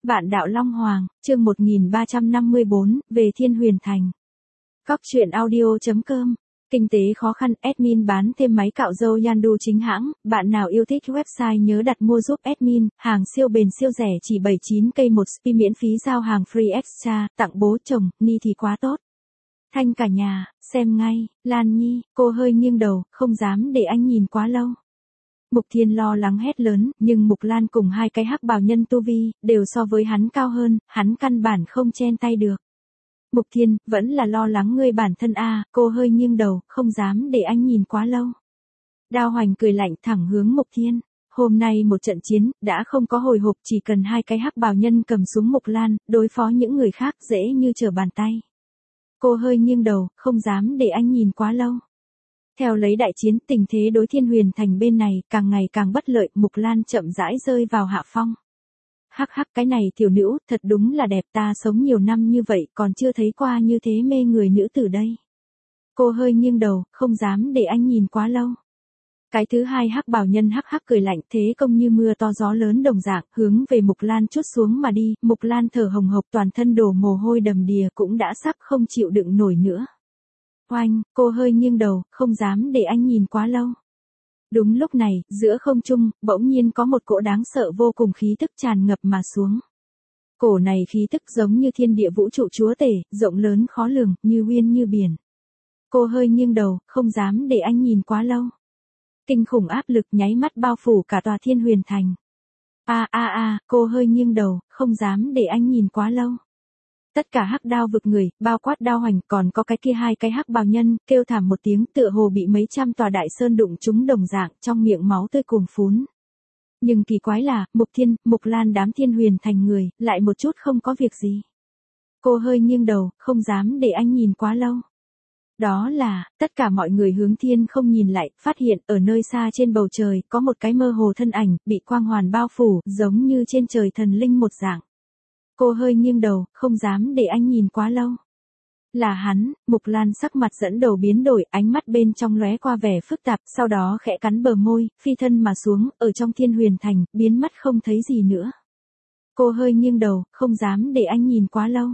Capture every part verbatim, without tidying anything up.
Vạn đạo Long Hoàng, chương một nghìn ba trăm năm mươi tư, về Thiên Huyền Thành. Cóc truyện audio chấm com. Kinh tế khó khăn, admin bán thêm máy cạo râu Yandu chính hãng, bạn nào yêu thích website nhớ đặt mua giúp admin, hàng siêu bền siêu rẻ chỉ bảy mươi chín k một spi miễn phí giao hàng free extra, tặng bố chồng, ni thì quá tốt. Thanh cả nhà, xem ngay, Lan Nhi, cô hơi nghiêng đầu, không dám để anh nhìn quá lâu. Mục Thiên lo lắng hét lớn, nhưng Mục Lan cùng hai cái hắc bào nhân tu vi, đều so với hắn cao hơn, hắn căn bản không chen tay được. Mục Thiên, vẫn là lo lắng ngươi bản thân a, cô hơi nghiêng đầu, không dám để anh nhìn quá lâu. Đao Hoành cười lạnh thẳng hướng Mục Thiên. Hôm nay một trận chiến, đã không có hồi hộp, chỉ cần hai cái hắc bào nhân cầm súng Mục Lan, đối phó những người khác dễ như trở bàn tay. Cô hơi nghiêng đầu, không dám để anh nhìn quá lâu. Theo lấy đại chiến, tình thế đối Thiên Huyền Thành bên này càng ngày càng bất lợi, Mục Lan chậm rãi rơi vào hạ phong. Hắc hắc, cái này tiểu nữ, thật đúng là đẹp, ta sống nhiều năm như vậy còn chưa thấy qua như thế mê người nữ tử đây. Cô hơi nghiêng đầu, không dám để anh nhìn quá lâu. Cái thứ hai hắc bào nhân hắc hắc cười lạnh, thế công như mưa to gió lớn đồng dạng, hướng về Mục Lan chút xuống mà đi. Mục Lan thở hồng hộc, toàn thân đổ mồ hôi đầm đìa, cũng đã sắp không chịu đựng nổi nữa. Oanh, cô hơi nghiêng đầu, không dám để anh nhìn quá lâu. Đúng lúc này, giữa không trung, bỗng nhiên có một cỗ đáng sợ vô cùng khí tức tràn ngập mà xuống. Cổ này khí tức giống như thiên địa vũ trụ chúa tể, rộng lớn khó lường, như uyên như biển. Cô hơi nghiêng đầu, không dám để anh nhìn quá lâu. Kinh khủng áp lực nháy mắt bao phủ cả tòa Thiên Huyền Thành. A a a, cô hơi nghiêng đầu, không dám để anh nhìn quá lâu. Tất cả hắc đao vực người, bao quát Đao Hoành, còn có cái kia hai cái hắc bào nhân, kêu thảm một tiếng, tựa hồ bị mấy trăm tòa đại sơn đụng trúng đồng dạng, trong miệng máu tươi cuồn phún. Nhưng kỳ quái là, Mục Thiên, Mục Lan đám Thiên Huyền Thành người, lại một chút không có việc gì. Cô hơi nghiêng đầu, không dám để anh nhìn quá lâu. Đó là, tất cả mọi người hướng thiên không nhìn lại, phát hiện ở nơi xa trên bầu trời, có một cái mơ hồ thân ảnh, bị quang hoàn bao phủ, giống như trên trời thần linh một dạng. Cô hơi nghiêng đầu, không dám để anh nhìn quá lâu. Là hắn. Mục Lan sắc mặt dẫn đầu biến đổi, ánh mắt bên trong lóe qua vẻ phức tạp, sau đó khẽ cắn bờ môi, phi thân mà xuống, ở trong Thiên Huyền Thành, biến mất không thấy gì nữa. Cô hơi nghiêng đầu, không dám để anh nhìn quá lâu.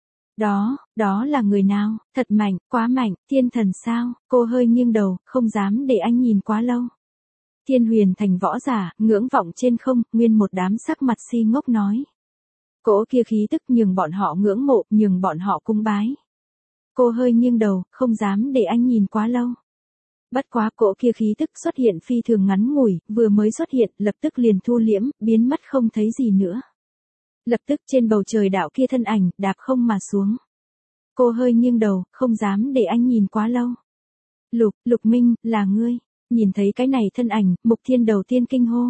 Đó, đó là người nào, thật mạnh, quá mạnh, thiên thần sao? Cô hơi nghiêng đầu, không dám để anh nhìn quá lâu. Thiên Huyền Thành võ giả, ngưỡng vọng trên không, nguyên một đám sắc mặt si ngốc nói. Cỗ kia khí tức nhường bọn họ ngưỡng mộ, nhường bọn họ cung bái. Cô hơi nghiêng đầu, không dám để anh nhìn quá lâu. Bất quá cỗ kia khí tức xuất hiện phi thường ngắn ngủi, vừa mới xuất hiện, lập tức liền thu liễm, biến mất không thấy gì nữa. Lập tức trên bầu trời đạo kia thân ảnh, đạp không mà xuống. Cô hơi nghiêng đầu, không dám để anh nhìn quá lâu. Lục, Lục Minh, là ngươi. Nhìn thấy cái này thân ảnh, Mục Thiên đầu tiên kinh hô.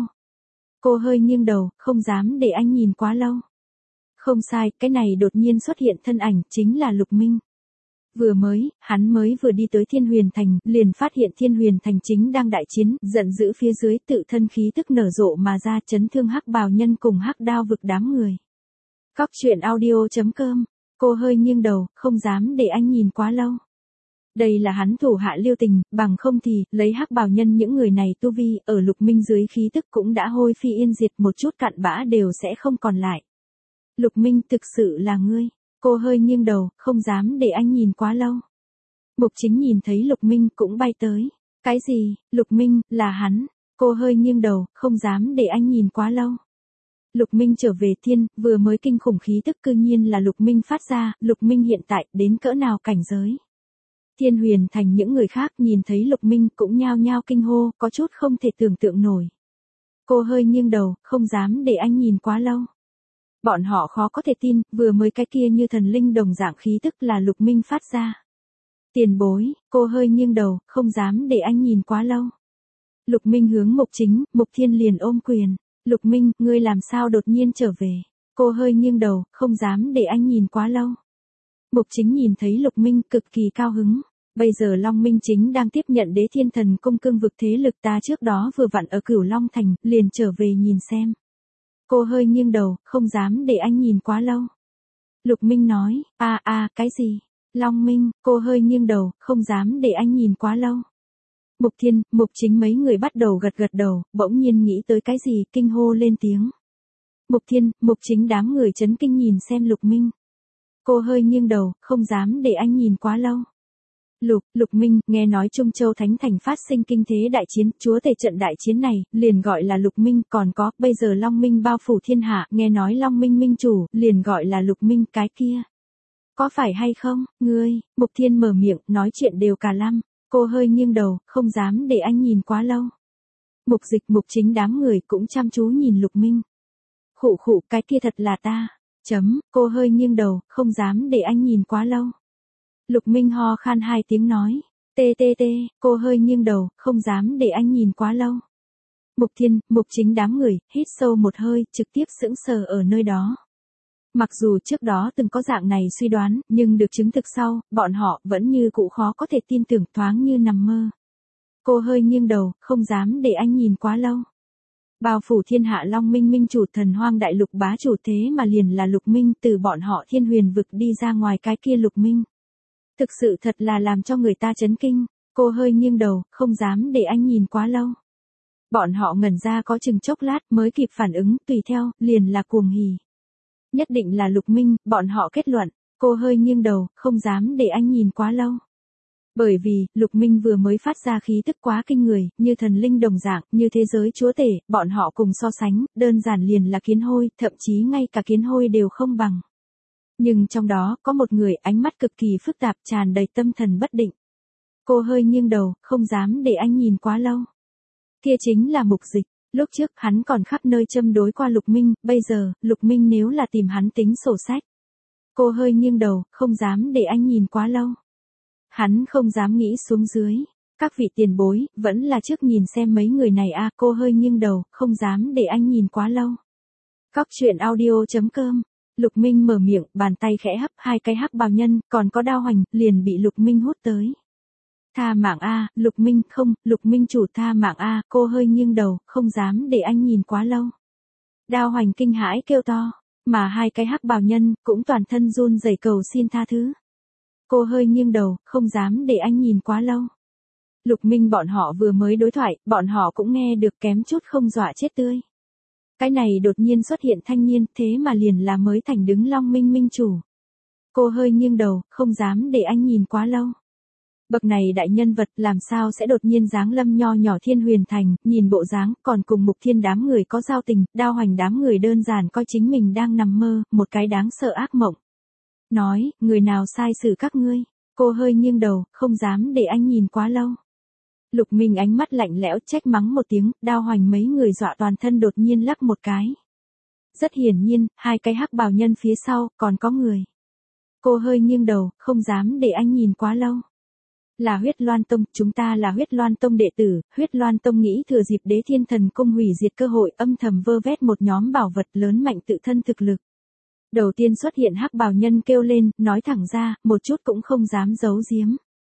Cô hơi nghiêng đầu, không dám để anh nhìn quá lâu. Không sai, cái này đột nhiên xuất hiện thân ảnh, chính là Lục Minh. Vừa mới, hắn mới vừa đi tới Thiên Huyền Thành, liền phát hiện Thiên Huyền Thành chính đang đại chiến, giận dữ phía dưới tự thân khí tức nở rộ mà ra, chấn thương hắc bào nhân cùng hắc đao vực đám người. Cóc truyện audio chấm com. Cô hơi nghiêng đầu, không dám để anh nhìn quá lâu. Đây là hắn thủ hạ Liêu Tình, bằng không thì, lấy hắc bào nhân những người này tu vi, ở Lục Minh dưới khí tức cũng đã hôi phi yên diệt, một chút cặn bã đều sẽ không còn lại. Lục Minh, thực sự là ngươi. Cô hơi nghiêng đầu, không dám để anh nhìn quá lâu. Mục Chính nhìn thấy Lục Minh cũng bay tới. Cái gì? Lục Minh, là hắn. Cô hơi nghiêng đầu, không dám để anh nhìn quá lâu. Lục Minh trở về thiên, vừa mới kinh khủng khí tức cư nhiên là Lục Minh phát ra, Lục Minh hiện tại đến cỡ nào cảnh giới. Thiên Huyền Thành những người khác nhìn thấy Lục Minh cũng nhao nhao kinh hô, có chút không thể tưởng tượng nổi. Cô hơi nghiêng đầu, không dám để anh nhìn quá lâu. Bọn họ khó có thể tin, vừa mới cái kia như thần linh đồng dạng khí tức là Lục Minh phát ra. Tiền bối, cô hơi nghiêng đầu, không dám để anh nhìn quá lâu. Lục Minh hướng Mục Chính, Mục Thiên liền ôm quyền. Lục Minh, ngươi làm sao đột nhiên trở về? Cô hơi nghiêng đầu, không dám để anh nhìn quá lâu. Mục Chính nhìn thấy Lục Minh cực kỳ cao hứng. Bây giờ Long Minh Chính đang tiếp nhận Đế Thiên Thần Cung cương vực thế lực, ta trước đó vừa vặn ở Cửu Long Thành, liền trở về nhìn xem. Cô hơi nghiêng đầu, không dám để anh nhìn quá lâu. Lục Minh nói, a a, cái gì? Long Minh, cô hơi nghiêng đầu, không dám để anh nhìn quá lâu. Mục Thiên, Mục Chính mấy người bắt đầu gật gật đầu, bỗng nhiên nghĩ tới cái gì, kinh hô lên tiếng. Mục Thiên, Mục Chính đám người chấn kinh nhìn xem Lục Minh. Cô hơi nghiêng đầu, không dám để anh nhìn quá lâu. Lục, Lục Minh, nghe nói Trung Châu Thánh Thành phát sinh kinh thế đại chiến, chúa tể trận đại chiến này, liền gọi là Lục Minh, còn có, bây giờ Long Minh bao phủ thiên hạ, nghe nói Long Minh Minh chủ, liền gọi là Lục Minh, cái kia. Có phải hay không, ngươi, Mục Thiên mở miệng, nói chuyện đều cả lăm, cô hơi nghiêng đầu, không dám để anh nhìn quá lâu. Mục Dịch, Mục Chính đám người cũng chăm chú nhìn Lục Minh. Khụ khụ, cái kia thật là ta, chấm, cô hơi nghiêng đầu, không dám để anh nhìn quá lâu. Lục Minh ho khan hai tiếng nói, tê tê tê, cô hơi nghiêng đầu, không dám để anh nhìn quá lâu. Mục Thiên, Mục Chính đám người, hít sâu một hơi, trực tiếp sững sờ ở nơi đó. Mặc dù trước đó từng có dạng này suy đoán, nhưng được chứng thực sau, bọn họ vẫn như cũ khó có thể tin tưởng, thoáng như nằm mơ. Cô hơi nghiêng đầu, không dám để anh nhìn quá lâu. Bao phủ thiên hạ Long Minh Minh chủ thần hoang đại lục bá chủ thế mà liền là Lục Minh, từ bọn họ thiên huyền vực đi ra ngoài cái kia Lục Minh. Thực sự thật là làm cho người ta chấn kinh, cô hơi nghiêng đầu, không dám để anh nhìn quá lâu. Bọn họ ngẩn ra có chừng chốc lát mới kịp phản ứng, tùy theo, liền là cuồng hỉ. Nhất định là Lục Minh, bọn họ kết luận, cô hơi nghiêng đầu, không dám để anh nhìn quá lâu. Bởi vì, Lục Minh vừa mới phát ra khí tức quá kinh người, như thần linh đồng dạng, như thế giới chúa tể, bọn họ cùng so sánh, đơn giản liền là kiến hôi, thậm chí ngay cả kiến hôi đều không bằng. Nhưng trong đó, có một người ánh mắt cực kỳ phức tạp, tràn đầy tâm thần bất định. Cô hơi nghiêng đầu, không dám để anh nhìn quá lâu. Kia chính là Mục Dịch, lúc trước hắn còn khắp nơi châm đối qua Lục Minh, bây giờ, Lục Minh nếu là tìm hắn tính sổ sách. Cô hơi nghiêng đầu, không dám để anh nhìn quá lâu. Hắn không dám nghĩ xuống dưới. Các vị tiền bối, vẫn là trước nhìn xem mấy người này a. Cô hơi nghiêng đầu, không dám để anh nhìn quá lâu. Cóc truyện audio chấm com. Lục Minh mở miệng, bàn tay khẽ hấp hai cái hắc bào nhân, còn có đao hoành, liền bị Lục Minh hút tới. Tha mạng a, Lục Minh, không, Lục Minh chủ tha mạng a. Cô hơi nghiêng đầu, không dám để anh nhìn quá lâu. Đao hoành kinh hãi kêu to, mà hai cái hắc bào nhân, cũng toàn thân run rẩy cầu xin tha thứ. Cô hơi nghiêng đầu, không dám để anh nhìn quá lâu. Lục Minh bọn họ vừa mới đối thoại, bọn họ cũng nghe được kém chút không dọa chết tươi. Cái này đột nhiên xuất hiện thanh niên, thế mà liền là mới thành đứng Long Minh Minh chủ. Cô hơi nghiêng đầu, không dám để anh nhìn quá lâu. Bậc này đại nhân vật làm sao sẽ đột nhiên giáng lâm nho nhỏ Thiên Huyền Thành, nhìn bộ dáng, còn cùng Mục Thiên đám người có giao tình, đao hoành đám người đơn giản coi chính mình đang nằm mơ, một cái đáng sợ ác mộng. Nói, người nào sai xử các ngươi? Cô hơi nghiêng đầu, không dám để anh nhìn quá lâu. Lục Minh ánh mắt lạnh lẽo trách mắng một tiếng, đao hoành mấy người dọa toàn thân đột nhiên lắc một cái. Rất hiển nhiên, hai cái hắc bào nhân phía sau, còn có người. Cô hơi nghiêng đầu, không dám để anh nhìn quá lâu. Là Huyết Loan Tông, chúng ta là Huyết Loan Tông đệ tử, Huyết Loan Tông nghĩ thừa dịp Đế Thiên Thần Cung hủy diệt cơ hội âm thầm vơ vét một nhóm bảo vật lớn mạnh tự thân thực lực. Đầu tiên xuất hiện hắc bào nhân kêu lên, nói thẳng ra, một chút cũng không dám giấu giếm.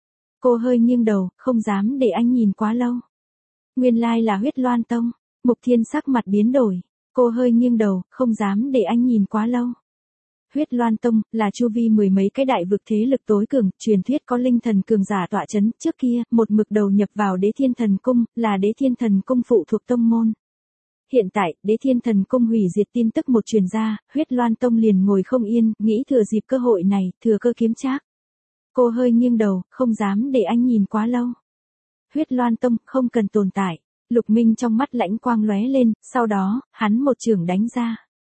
Cô hơi nghiêng đầu, không dám để anh nhìn quá lâu. Nguyên lai là Huyết Loan Tông. Mục Thiên sắc mặt biến đổi. Cô hơi nghiêng đầu, không dám để anh nhìn quá lâu. Huyết Loan Tông, là chu vi mười mấy cái đại vực thế lực tối cường, truyền thuyết có linh thần cường giả tọa chấn, trước kia, một mực đầu nhập vào Đế Thiên Thần Cung, là Đế Thiên Thần Cung phụ thuộc tông môn. Hiện tại, Đế Thiên Thần Cung hủy diệt tin tức một truyền ra, Huyết Loan Tông liền ngồi không yên, nghĩ thừa dịp cơ hội này, thừa cơ kiếm trác. Cô hơi nghiêng đầu, không dám để anh nhìn quá lâu. Huyết Loan Tông, không cần tồn tại. Lục Minh trong mắt lãnh quang lóe lên, sau đó, hắn một chưởng đánh ra.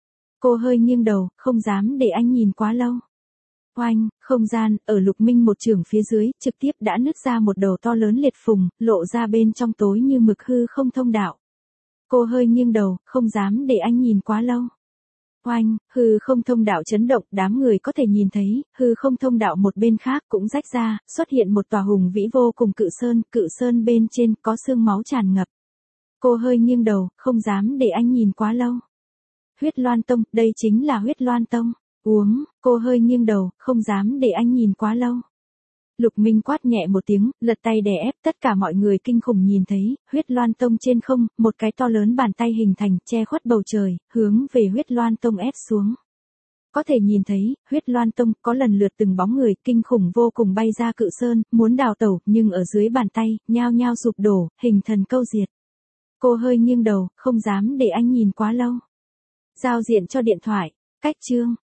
Cô hơi nghiêng đầu, không dám để anh nhìn quá lâu. Oanh, không gian, ở Lục Minh một chưởng phía dưới, trực tiếp đã nứt ra một đầu to lớn liệt phùng, lộ ra bên trong tối như mực hư không thông đạo. Cô hơi nghiêng đầu, không dám để anh nhìn quá lâu. Oanh, hư không thông đạo chấn động, đám người có thể nhìn thấy, hư không thông đạo một bên khác cũng rách ra, xuất hiện một tòa hùng vĩ vô cùng cự sơn, cự sơn bên trên có xương máu tràn ngập. Cô hơi nghiêng đầu, không dám để anh nhìn quá lâu. Huyết Loan Tông, đây chính là Huyết Loan Tông. Uống, cô hơi nghiêng đầu, không dám để anh nhìn quá lâu. Lục Minh quát nhẹ một tiếng, lật tay đè ép, tất cả mọi người kinh khủng nhìn thấy, Huyết Loan Tông trên không, một cái to lớn bàn tay hình thành, che khuất bầu trời, hướng về Huyết Loan Tông ép xuống. Có thể nhìn thấy, Huyết Loan Tông có lần lượt từng bóng người kinh khủng vô cùng bay ra cự sơn, muốn đào tẩu, nhưng ở dưới bàn tay, nhao nhao sụp đổ, hình thần câu diệt. Cô hơi nghiêng đầu, không dám để anh nhìn quá lâu. Giao diện cho điện thoại. Cách chương.